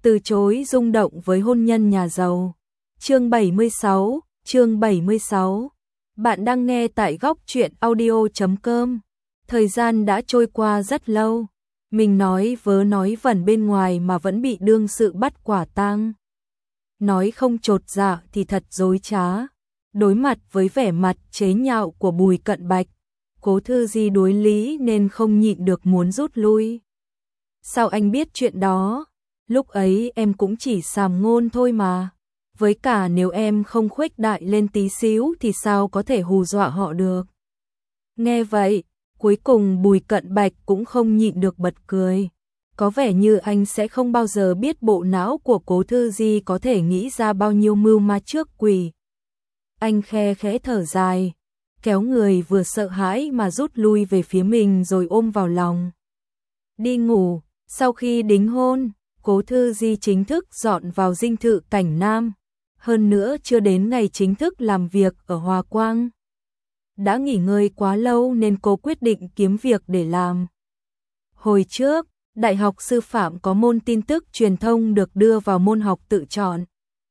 từ chối rung động với hôn nhân nhà giàu. Chương 76. Bạn đang nghe tại góc truyện audio.com. Thời gian đã trôi qua rất lâu, mình nói vớ nói vẩn bên ngoài mà vẫn bị đương sự bắt quả tang. Nói không chột dạ thì thật dối trá. Đối mặt với vẻ mặt chế nhạo của Bùi Cận Bạch, Cố Thư Di đối lý nên không nhịn được muốn rút lui. Sao anh biết chuyện đó? Lúc ấy em cũng chỉ sàm ngôn thôi mà. Với cả nếu em không khuếch đại lên tí xíu thì sao có thể hù dọa họ được. Nghe vậy, cuối cùng Bùi Cận Bạch cũng không nhịn được bật cười. Có vẻ như anh sẽ không bao giờ biết bộ não của Cố Thư Di có thể nghĩ ra bao nhiêu mưu ma trước quỷ. Anh khe khẽ thở dài, kéo người vừa sợ hãi mà rút lui về phía mình rồi ôm vào lòng. Đi ngủ, sau khi đính hôn, Cố Thư Di chính thức dọn vào dinh thự Cảnh Nam. Hơn nữa chưa đến ngày chính thức làm việc ở Hòa Quang. Đã nghỉ ngơi quá lâu nên cô quyết định kiếm việc để làm. Hồi trước, Đại học Sư phạm có môn tin tức truyền thông được đưa vào môn học tự chọn.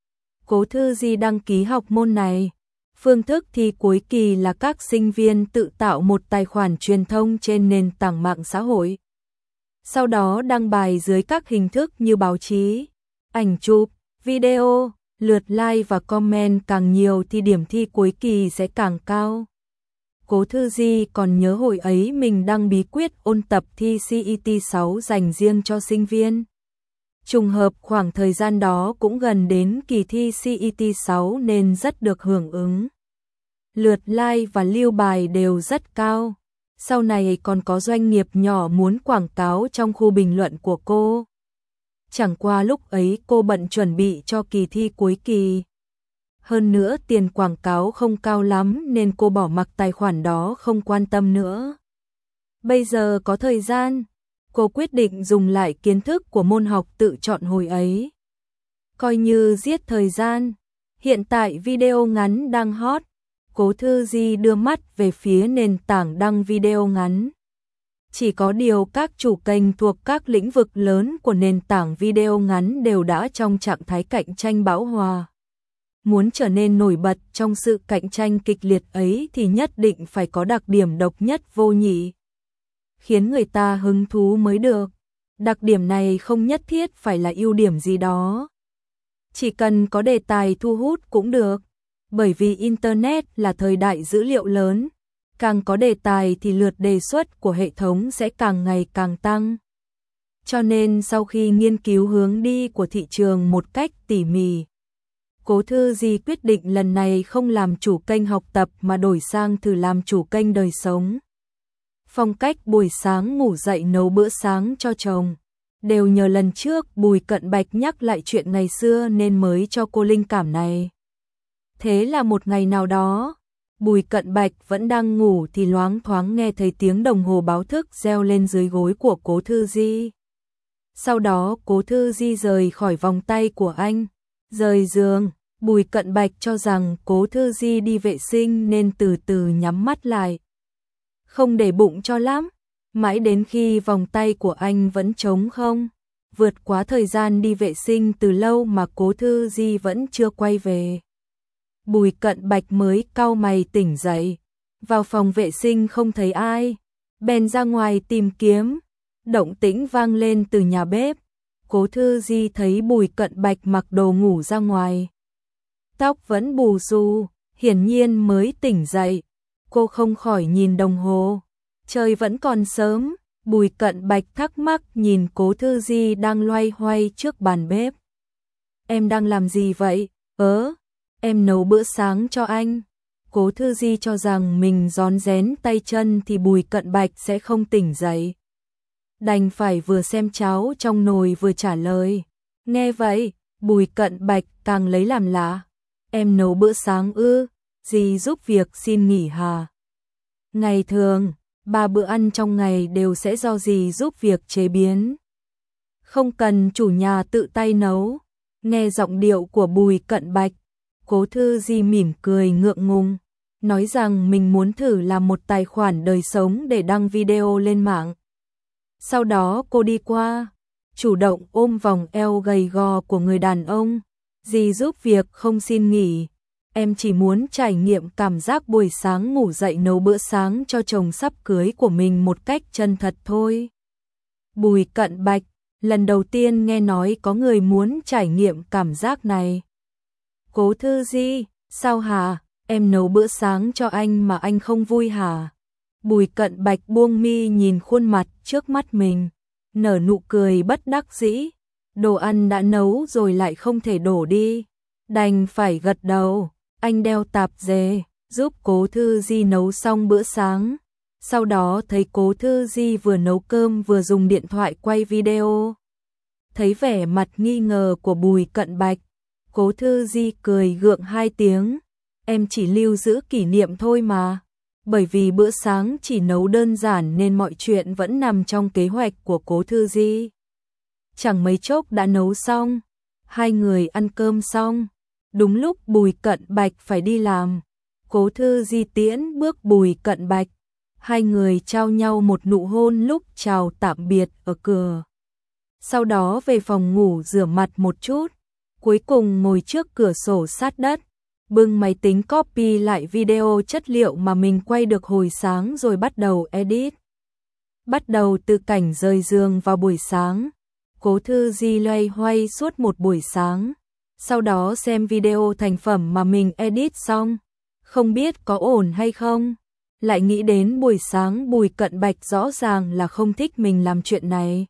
Cố Thư Di đăng ký học môn này. Phương thức thi cuối kỳ là các sinh viên tự tạo một tài khoản truyền thông trên nền tảng mạng xã hội. Sau đó đăng bài dưới các hình thức như báo chí, ảnh chụp, video, lượt like và comment càng nhiều thì điểm thi cuối kỳ sẽ càng cao. Cố Thư Di còn nhớ hồi ấy mình đăng bí quyết ôn tập thi CET 6 dành riêng cho sinh viên. Trùng hợp khoảng thời gian đó cũng gần đến kỳ thi CET 6 nên rất được hưởng ứng. Lượt like và lưu bài đều rất cao. Sau này còn có doanh nghiệp nhỏ muốn quảng cáo trong khu bình luận của cô. Chẳng qua lúc ấy cô bận chuẩn bị cho kỳ thi cuối kỳ. Hơn nữa tiền quảng cáo không cao lắm nên cô bỏ mặc tài khoản đó không quan tâm nữa. Bây giờ có thời gian, cô quyết định dùng lại kiến thức của môn học tự chọn hồi ấy. Coi như giết thời gian, hiện tại video ngắn đang hot. Cố Thư Di đưa mắt về phía nền tảng đăng video ngắn. Chỉ có điều các chủ kênh thuộc các lĩnh vực lớn của nền tảng video ngắn đều đã trong trạng thái cạnh tranh bão hòa. Muốn trở nên nổi bật trong sự cạnh tranh kịch liệt ấy thì nhất định phải có đặc điểm độc nhất vô nhị, khiến người ta hứng thú mới được. Đặc điểm này không nhất thiết phải là ưu điểm gì đó. Chỉ cần có đề tài thu hút cũng được. Bởi vì Internet là thời đại dữ liệu lớn, càng có đề tài thì lượt đề xuất của hệ thống sẽ càng ngày càng tăng. Cho nên sau khi nghiên cứu hướng đi của thị trường một cách tỉ mỉ, Cố Thư Di quyết định lần này không làm chủ kênh học tập mà đổi sang thử làm chủ kênh đời sống. Phong cách buổi sáng ngủ dậy nấu bữa sáng cho chồng. Đều nhờ lần trước Bùi Cận Bạch nhắc lại chuyện ngày xưa nên mới cho cô linh cảm này. Thế là một ngày nào đó, Bùi Cận Bạch vẫn đang ngủ thì loáng thoáng nghe thấy tiếng đồng hồ báo thức reo lên dưới gối của Cố Thư Di. Sau đó Cố Thư Di rời khỏi vòng tay của anh, rời giường. Bùi Cận Bạch cho rằng Cố Thư Di đi vệ sinh nên từ từ nhắm mắt lại. Không để bụng cho lắm, mãi đến khi vòng tay của anh vẫn trống không. Vượt quá thời gian đi vệ sinh từ lâu mà Cố Thư Di vẫn chưa quay về. Bùi Cận Bạch mới cau mày tỉnh dậy, vào phòng vệ sinh không thấy ai, bèn ra ngoài tìm kiếm. Động tĩnh vang lên từ nhà bếp. Cố Thư Di thấy Bùi Cận Bạch mặc đồ ngủ ra ngoài, tóc vẫn bù xù, hiển nhiên mới tỉnh dậy. Cô không khỏi nhìn đồng hồ, trời vẫn còn sớm. Bùi Cận Bạch thắc mắc nhìn Cố Thư Di đang loay hoay trước bàn bếp. Em đang làm gì vậy? Em nấu bữa sáng cho anh. Cố Thư Di cho rằng mình rón rén tay chân thì Bùi Cận Bạch sẽ không tỉnh dậy. Đành phải vừa xem cháo trong nồi vừa trả lời. Nghe vậy, Bùi Cận Bạch càng lấy làm lạ. Em nấu bữa sáng ư? Dì giúp việc xin nghỉ hả? Ngày thường, 3 bữa ăn trong ngày đều sẽ do dì giúp việc chế biến. Không cần chủ nhà tự tay nấu. Nghe giọng điệu của Bùi Cận Bạch, Cố Thư Di mỉm cười ngượng ngùng, nói rằng mình muốn thử làm một tài khoản đời sống để đăng video lên mạng. Sau đó cô đi qua, chủ động ôm vòng eo gầy gò của người đàn ông. Dì giúp việc không xin nghỉ. Em chỉ muốn trải nghiệm cảm giác buổi sáng ngủ dậy nấu bữa sáng cho chồng sắp cưới của mình một cách chân thật thôi. Bùi Cận Bạch, lần đầu tiên nghe nói có người muốn trải nghiệm cảm giác này. Cố Thư Di, sao hả? Em nấu bữa sáng cho anh mà anh không vui hả? Bùi Cận Bạch buông mi nhìn khuôn mặt trước mắt mình, nở nụ cười bất đắc dĩ. Đồ ăn đã nấu rồi lại không thể đổ đi. Đành phải gật đầu. Anh đeo tạp dề, giúp Cố Thư Di nấu xong bữa sáng. Sau đó thấy Cố Thư Di vừa nấu cơm vừa dùng điện thoại quay video. Thấy vẻ mặt nghi ngờ của Bùi Cận Bạch, Cố Thư Di cười gượng 2 tiếng. Em chỉ lưu giữ kỷ niệm thôi mà. Bởi vì bữa sáng chỉ nấu đơn giản nên mọi chuyện vẫn nằm trong kế hoạch của Cố Thư Di. Chẳng mấy chốc đã nấu xong. Hai người ăn cơm xong. Đúng lúc Bùi Cận Bạch phải đi làm. Cố Thư Di tiễn bước Bùi Cận Bạch. Hai người trao nhau một nụ hôn lúc chào tạm biệt ở cửa. Sau đó về phòng ngủ rửa mặt một chút. Cuối cùng ngồi trước cửa sổ sát đất. Bưng máy tính copy lại video chất liệu mà mình quay được hồi sáng rồi bắt đầu edit. Bắt đầu từ cảnh rời giường vào buổi sáng. Cố Thư Di loay hoay suốt một buổi sáng. Sau đó xem video thành phẩm mà mình edit xong. Không biết có ổn hay không. Lại nghĩ đến buổi sáng Bùi Cận Bạch rõ ràng là không thích mình làm chuyện này.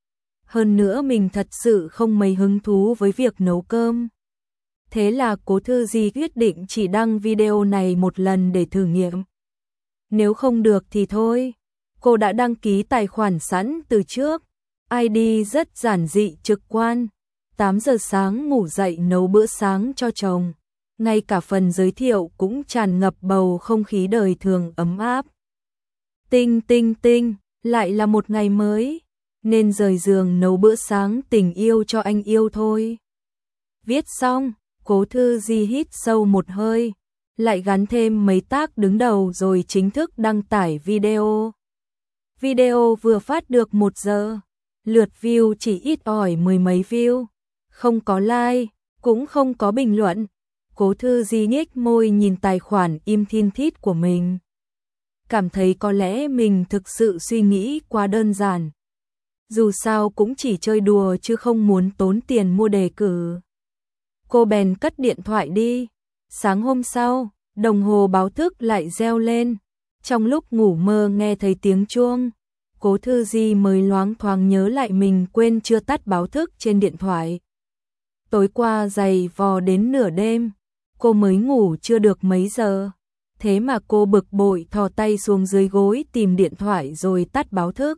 Hơn nữa mình thật sự không mấy hứng thú với việc nấu cơm. Thế là Cố Thư Di quyết định chỉ đăng video này một lần để thử nghiệm. Nếu không được thì thôi. Cô đã đăng ký tài khoản sẵn từ trước. ID rất giản dị trực quan. 8 giờ sáng ngủ dậy nấu bữa sáng cho chồng. Ngay cả phần giới thiệu cũng tràn ngập bầu không khí đời thường ấm áp. Tinh tinh tinh, lại là một ngày mới. Nên rời giường nấu bữa sáng tình yêu cho anh yêu thôi. Viết xong, Cố Thư Di hít sâu một hơi. Lại gắn thêm mấy tác đứng đầu rồi chính thức đăng tải video. Video vừa phát được 1 giờ. Lượt view chỉ ít ỏi 10 mấy view. Không có like, cũng không có bình luận. Cố Thư Di nhếch môi nhìn tài khoản im thin thít của mình. Cảm thấy có lẽ mình thực sự suy nghĩ quá đơn giản. Dù sao cũng chỉ chơi đùa chứ không muốn tốn tiền mua đề cử. Cô bèn cất điện thoại đi. Sáng hôm sau, đồng hồ báo thức lại reo lên. Trong lúc ngủ mơ nghe thấy tiếng chuông. Cố Thư Di mới loáng thoáng nhớ lại mình quên chưa tắt báo thức trên điện thoại. Tối qua giày vò đến nửa đêm, cô mới ngủ chưa được mấy giờ. Thế mà cô bực bội thò tay xuống dưới gối tìm điện thoại rồi tắt báo thức.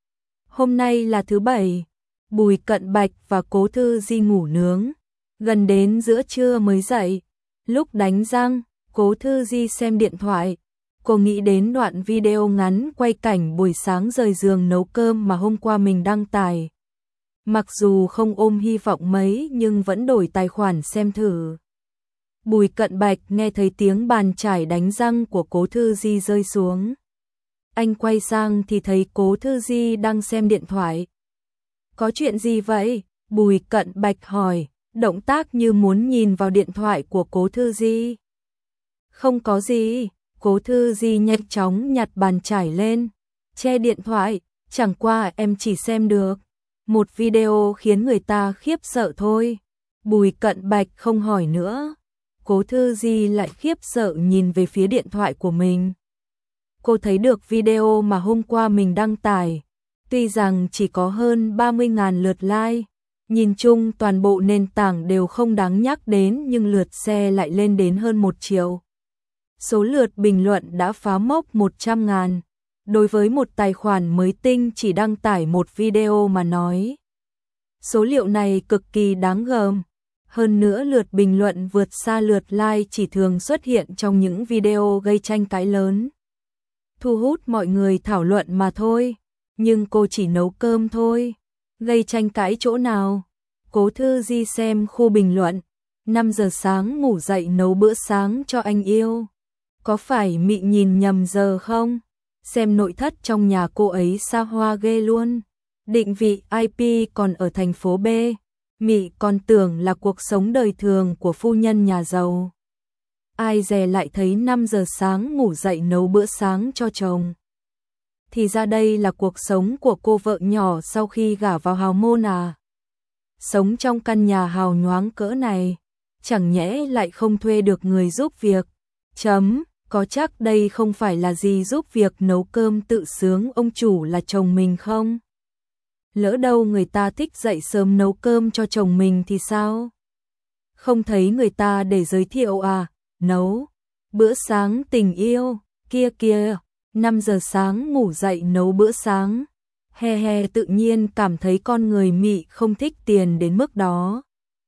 Hôm nay là thứ Bảy, Bùi Cận Bạch và Cố Thư Di ngủ nướng. Gần đến giữa trưa mới dậy. Lúc đánh răng, Cố Thư Di xem điện thoại. Cô nghĩ đến đoạn video ngắn quay cảnh buổi sáng rời giường nấu cơm mà hôm qua mình đăng tải. Mặc dù không ôm hy vọng mấy nhưng vẫn đổi tài khoản xem thử. Bùi Cận Bạch nghe thấy tiếng bàn chải đánh răng của Cố Thư Di rơi xuống. Anh quay sang thì thấy Cố Thư Di đang xem điện thoại. Có chuyện gì vậy? Bùi Cận Bạch hỏi, động tác như muốn nhìn vào điện thoại của Cố Thư Di. Không có gì. Cố Thư Di nhanh chóng nhặt bàn chải lên, che điện thoại, chẳng qua em chỉ xem được một video khiến người ta khiếp sợ thôi. Bùi Cận Bạch không hỏi nữa. Cố Thư Di lại khiếp sợ nhìn về phía điện thoại của mình. Cô thấy được video mà hôm qua mình đăng tải. Tuy rằng chỉ có hơn 30.000 lượt like, nhìn chung toàn bộ nền tảng đều không đáng nhắc đến nhưng lượt share lại lên đến hơn 1 triệu. Số lượt bình luận đã phá mốc 100.000. Đối với một tài khoản mới tinh chỉ đăng tải một video mà nói. Số liệu này cực kỳ đáng gờm. Hơn nữa lượt bình luận vượt xa lượt like chỉ thường xuất hiện trong những video gây tranh cãi lớn. Thu hút mọi người thảo luận mà thôi. Nhưng cô chỉ nấu cơm thôi. Gây tranh cãi chỗ nào? Cố Thư Di xem khu bình luận. 5 giờ sáng ngủ dậy nấu bữa sáng cho anh yêu. Có phải mị nhìn nhầm giờ không? Xem nội thất trong nhà cô ấy xa hoa ghê luôn. Định vị IP còn ở thành phố B. Mị còn tưởng là cuộc sống đời thường của phu nhân nhà giàu. Ai dè lại thấy 5 giờ sáng ngủ dậy nấu bữa sáng cho chồng. Thì ra đây là cuộc sống của cô vợ nhỏ sau khi gả vào hào môn à. Sống trong căn nhà hào nhoáng cỡ này, chẳng nhẽ lại không thuê được người giúp việc. Có chắc đây không phải là gì giúp việc nấu cơm tự sướng ông chủ là chồng mình không? Lỡ đâu người ta thích dậy sớm nấu cơm cho chồng mình thì sao? Không thấy người ta để giới thiệu à, nấu bữa sáng tình yêu, kia, 5 giờ sáng ngủ dậy nấu bữa sáng. Tự nhiên cảm thấy con người Mị không thích tiền đến mức đó.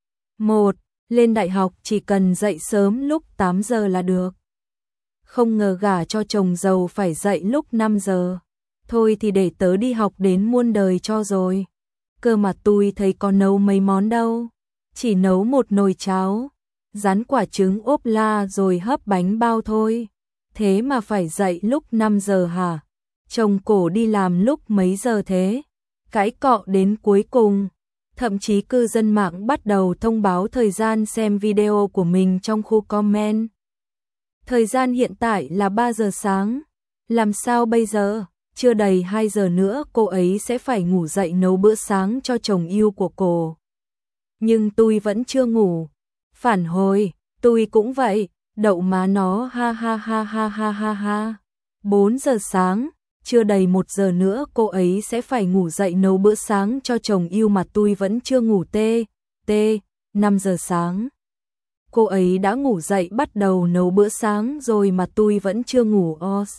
Lên đại học chỉ cần dậy sớm lúc 8 giờ là được. Không ngờ gả cho chồng giàu phải dậy lúc 5 giờ. Thôi thì để tớ đi học đến muôn đời cho rồi. Cơ mà tôi thấy có nấu mấy món đâu. Chỉ nấu một nồi cháo, rán quả trứng ốp la rồi hấp bánh bao thôi. Thế mà phải dậy lúc 5 giờ hả? Chồng cổ đi làm lúc mấy giờ thế? Cãi cọ đến cuối cùng. Thậm chí cư dân mạng bắt đầu thông báo thời gian xem video của mình trong khu comment. Thời gian hiện tại là 3 giờ sáng. Làm sao bây giờ? Chưa đầy 2 giờ nữa cô ấy sẽ phải ngủ dậy nấu bữa sáng cho chồng yêu của cô. Nhưng tôi vẫn chưa ngủ. Phản hồi, tôi cũng vậy, đậu má nó ha. 4 giờ sáng, chưa đầy 1 giờ nữa cô ấy sẽ phải ngủ dậy nấu bữa sáng cho chồng yêu mà tôi vẫn chưa ngủ 5 giờ sáng. Cô ấy đã ngủ dậy bắt đầu nấu bữa sáng rồi mà tôi vẫn chưa ngủ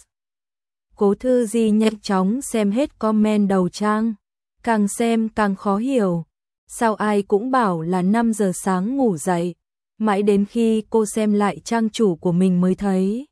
Cố Thư Di nhanh chóng xem hết comment đầu trang. Càng xem càng khó hiểu. Sao ai cũng bảo là 5 giờ sáng ngủ dậy. Mãi đến khi cô xem lại trang chủ của mình mới thấy.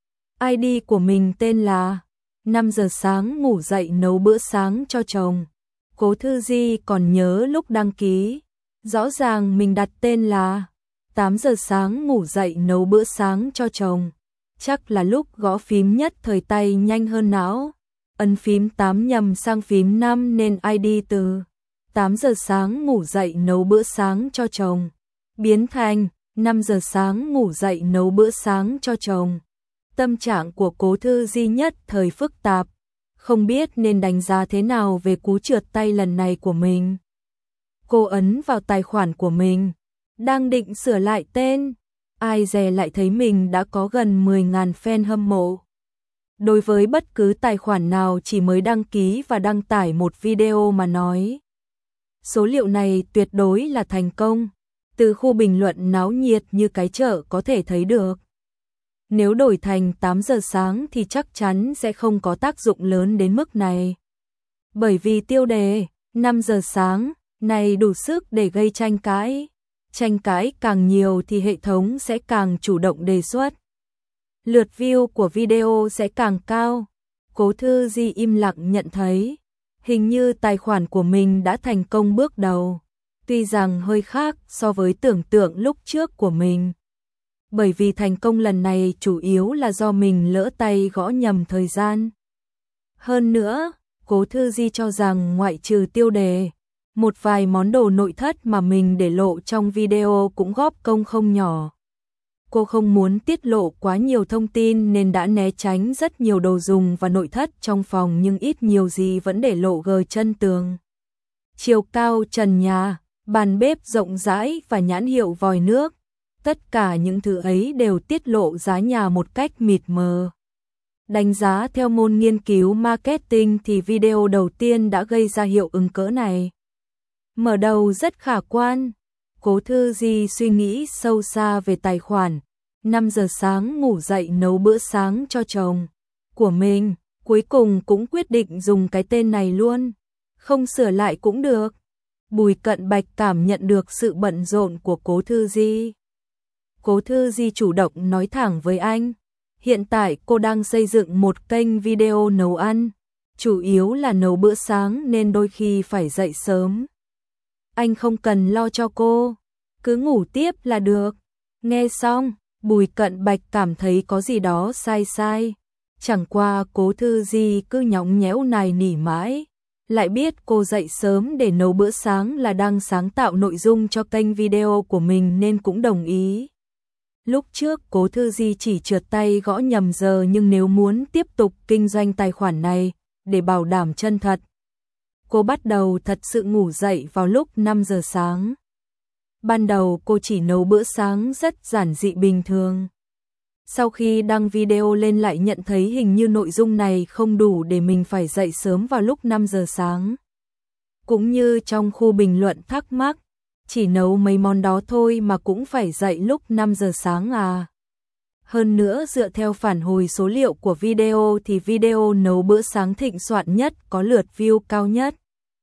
ID của mình tên là 5 giờ sáng ngủ dậy nấu bữa sáng cho chồng. Cố Thư Di còn nhớ lúc đăng ký. Rõ ràng mình đặt tên là 8 giờ sáng ngủ dậy nấu bữa sáng cho chồng. Chắc là lúc gõ phím nhất thời tay nhanh hơn não. Ấn phím 8 nhầm sang phím 5 nên ID từ 8 giờ sáng ngủ dậy nấu bữa sáng cho chồng biến thành 5 giờ sáng ngủ dậy nấu bữa sáng cho chồng. Tâm trạng của Cố Thư Di nhất thời phức tạp, không biết nên đánh giá thế nào về cú trượt tay lần này của mình. Cô ấn vào tài khoản của mình, đang định sửa lại tên, ai dè lại thấy mình đã có gần 10.000 fan hâm mộ. Đối với bất cứ tài khoản nào chỉ mới đăng ký và đăng tải một video mà nói, số liệu này tuyệt đối là thành công, từ khu bình luận náo nhiệt như cái chợ có thể thấy được. Nếu đổi thành 8 giờ sáng thì chắc chắn sẽ không có tác dụng lớn đến mức này. Bởi vì tiêu đề 5 giờ sáng này đủ sức để gây tranh cãi. Tranh cãi càng nhiều thì hệ thống sẽ càng chủ động đề xuất. Lượt view của video sẽ càng cao. Cố Thư Di im lặng nhận thấy, hình như tài khoản của mình đã thành công bước đầu. Tuy rằng hơi khác so với tưởng tượng lúc trước của mình. Bởi vì thành công lần này chủ yếu là do mình lỡ tay gõ nhầm thời gian. Hơn nữa, Cố Thư Di cho rằng ngoại trừ tiêu đề, một vài món đồ nội thất mà mình để lộ trong video cũng góp công không nhỏ. Cô không muốn tiết lộ quá nhiều thông tin nên đã né tránh rất nhiều đồ dùng và nội thất trong phòng nhưng ít nhiều gì vẫn để lộ gờ chân tường. Chiều cao trần nhà, bàn bếp rộng rãi và nhãn hiệu vòi nước. Tất cả những thứ ấy đều tiết lộ giá nhà một cách mịt mờ. Đánh giá theo môn nghiên cứu marketing thì video đầu tiên đã gây ra hiệu ứng cỡ này. Mở đầu rất khả quan. Cố Thư Di suy nghĩ sâu xa về tài khoản 5 giờ sáng ngủ dậy nấu bữa sáng cho chồng của mình, cuối cùng cũng quyết định dùng cái tên này luôn, không sửa lại cũng được. Bùi Cận Bạch cảm nhận được sự bận rộn của Cố Thư Di. Cố Thư Di chủ động nói thẳng với anh, hiện tại cô đang xây dựng một kênh video nấu ăn, chủ yếu là nấu bữa sáng nên đôi khi phải dậy sớm. Anh không cần lo cho cô, cứ ngủ tiếp là được. Nghe xong, Bùi Cận Bạch cảm thấy có gì đó sai. Chẳng qua Cố Thư Di cứ nhõng nhẽo nài nỉ mãi, lại biết cô dậy sớm để nấu bữa sáng là đang sáng tạo nội dung cho kênh video của mình nên cũng đồng ý. Lúc trước Cố Thư Di chỉ trượt tay gõ nhầm giờ, nhưng nếu muốn tiếp tục kinh doanh tài khoản này, để bảo đảm chân thật, cô bắt đầu thật sự ngủ dậy vào lúc 5 giờ sáng. Ban đầu cô chỉ nấu bữa sáng rất giản dị bình thường. Sau khi đăng video lên lại nhận thấy hình như nội dung này không đủ để mình phải dậy sớm vào lúc 5 giờ sáng. Cũng như trong khu bình luận thắc mắc, chỉ nấu mấy món đó thôi mà cũng phải dậy lúc 5 giờ sáng à. Hơn nữa dựa theo phản hồi số liệu của video thì video nấu bữa sáng thịnh soạn nhất, có lượt view cao nhất.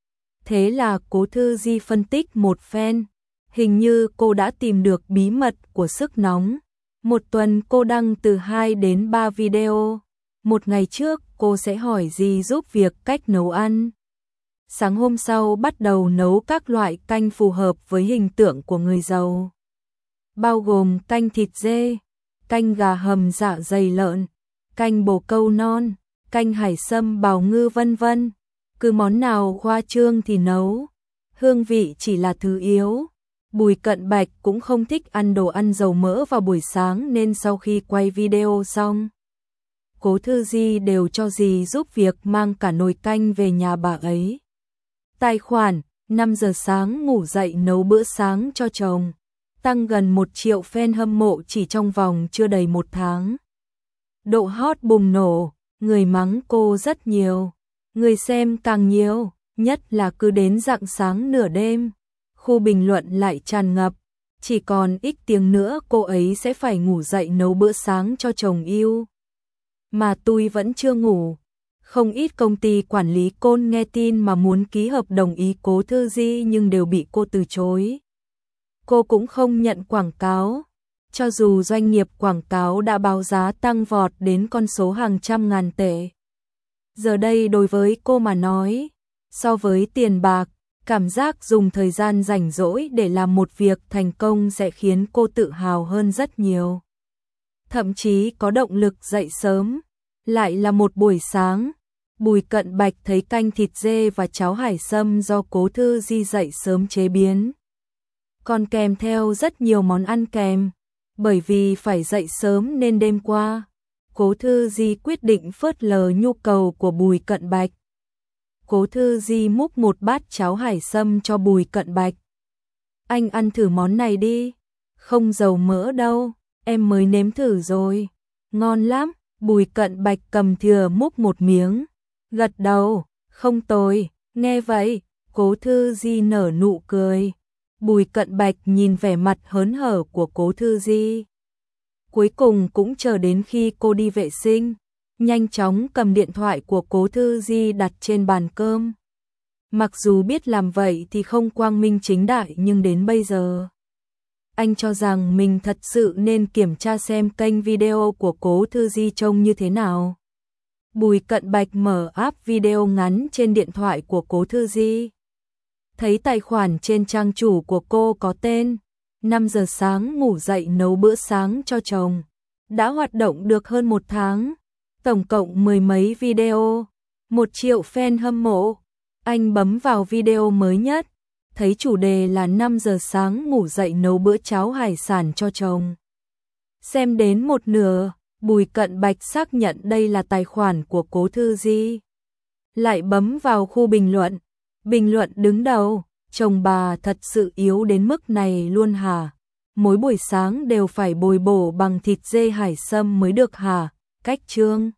Thế là Cố Thư Di phân tích một phen, hình như cô đã tìm được bí mật của sức nóng. Một tuần cô đăng từ 2 đến 3 video. Một ngày trước cô sẽ hỏi gì giúp việc cách nấu ăn. Sáng hôm sau bắt đầu nấu các loại canh phù hợp với hình tượng của người giàu. Bao gồm canh thịt dê, canh gà hầm dạ dày lợn, canh bồ câu non, canh hải sâm bào ngư vân vân. Cứ món nào khoa trương thì nấu. Hương vị chỉ là thứ yếu. Bùi Cận Bạch cũng không thích ăn đồ ăn dầu mỡ vào buổi sáng nên sau khi quay video xong, Cố Thư Di đều cho dì giúp việc mang cả nồi canh về nhà bà ấy. Tài khoản 5 giờ sáng ngủ dậy nấu bữa sáng cho chồng, tăng gần 1 triệu fan hâm mộ chỉ trong vòng chưa đầy 1 tháng. Độ hot bùng nổ, người mắng cô rất nhiều, người xem càng nhiều, nhất là cứ đến rạng sáng nửa đêm. Khu bình luận lại tràn ngập, chỉ còn ít tiếng nữa cô ấy sẽ phải ngủ dậy nấu bữa sáng cho chồng yêu. Mà tôi vẫn chưa ngủ. Không ít công ty quản lý côn nghe tin mà muốn ký hợp đồng ý Cố Thư Di nhưng đều bị cô từ chối. Cô cũng không nhận quảng cáo. Cho dù doanh nghiệp quảng cáo đã báo giá tăng vọt đến con số hàng trăm ngàn tệ. Giờ đây đối với cô mà nói, so với tiền bạc, cảm giác dùng thời gian rảnh rỗi để làm một việc thành công sẽ khiến cô tự hào hơn rất nhiều. Thậm chí có động lực dậy sớm. Lại là một buổi sáng, Bùi Cận Bạch thấy canh thịt dê và cháo hải sâm do Cố Thư Di dậy sớm chế biến. Còn kèm theo rất nhiều món ăn kèm. Bởi vì phải dậy sớm nên đêm qua, Cố Thư Di quyết định phớt lờ nhu cầu của Bùi Cận Bạch. Cố Thư Di múc một bát cháo hải sâm cho Bùi Cận Bạch. Anh ăn thử món này đi, không dầu mỡ đâu, em mới nếm thử rồi, ngon lắm. Bùi Cận Bạch cầm thìa múc một miếng, gật đầu, không tồi. Nghe vậy, Cố Thư Di nở nụ cười. Bùi Cận Bạch nhìn vẻ mặt hớn hở của Cố Thư Di. Cuối cùng cũng chờ đến khi cô đi vệ sinh, nhanh chóng cầm điện thoại của Cố Thư Di đặt trên bàn cơm. Mặc dù biết làm vậy thì không quang minh chính đại nhưng đến bây giờ, anh cho rằng mình thật sự nên kiểm tra xem kênh video của Cố Thư Di trông như thế nào. Bùi Cận Bạch mở app video ngắn trên điện thoại của Cố Thư Di. Thấy tài khoản trên trang chủ của cô có tên 5 giờ sáng ngủ dậy nấu bữa sáng cho chồng. Đã hoạt động được hơn 1 tháng. Tổng cộng 10 mấy video, 1 triệu fan hâm mộ. Anh bấm vào video mới nhất, thấy chủ đề là 5 giờ sáng ngủ dậy nấu bữa cháo hải sản cho chồng. Xem đến một nửa, Bùi Cận Bạch xác nhận đây là tài khoản của Cố Thư Di. Lại bấm vào khu bình luận. Bình luận đứng đầu, chồng bà thật sự yếu đến mức này luôn hả? Mỗi buổi sáng đều phải bồi bổ bằng thịt dê hải sâm mới được hả? Cách chương